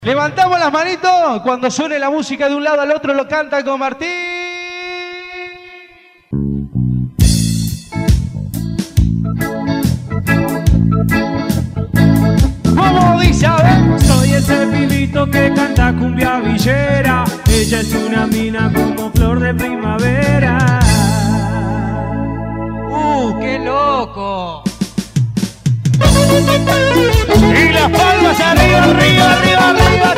Levantamos las manitos, cuando suene la música de un lado al otro lo canta con Martín. ¿Cómo dice? A ver. Soy ese pibito que canta cumbia villera. Ella es una mina como flor de primavera. ¡Qué loco! Y las palmas arriba, arriba, arriba, arriba.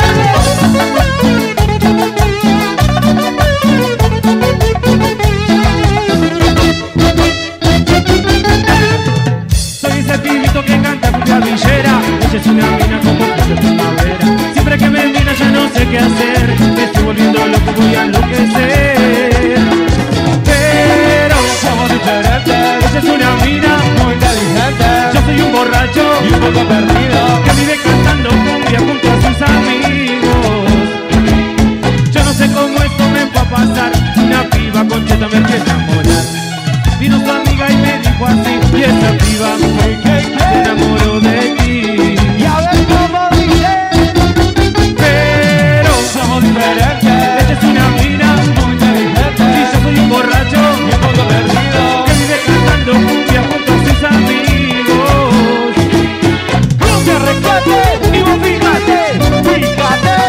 Soy ese pibito que canta cumbia villera. Ella es una mina como flor de primavera. Siempre que me mira ya no sé qué hacer. Me estoy volviendo loco, voy a enloquecer. Pero somos diferentes. Ella es una mina muy inteligente. Yo soy un borracho y un poco perdido que vive cantando cumbia junto a sus amigos. Yo no sé cómo esto me va a pasar. Una piba concheta me empieza a enamorar. Vino su amiga y me dijo así: y esa piba me enamoró de ti. Y a ver cómo dice. Pero somos diferentes. Ella es una mina muy inteligente y yo soy un borracho y un poco perdido que vive cantando cumbia junto a sus amigos. ¡Cumbia rescate! ¡Y vos fíjate! ¡Fíjate!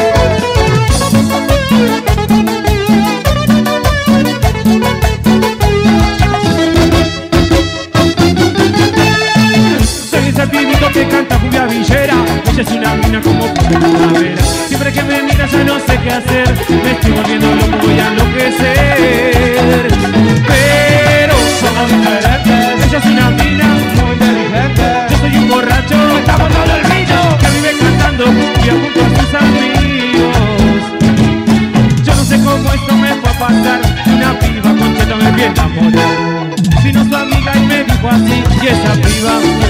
Soy ese pibito que canta cumbia villera. Ella es una mina como flor de primavera. Siempre que me mira ya no sé qué hacer. Me estoy volviendo loco, voy a enloquecer. Pero somos diferentes. Ella es una mina muy inteligente. Yo soy un borracho, me está botando el vino, que vive cantando cumbia junto a sus amigos. Yo no sé cómo esto me fue a pasar. Una piba concheta me empieza a enamorar. Vino su amiga y me dijo así: y esa piba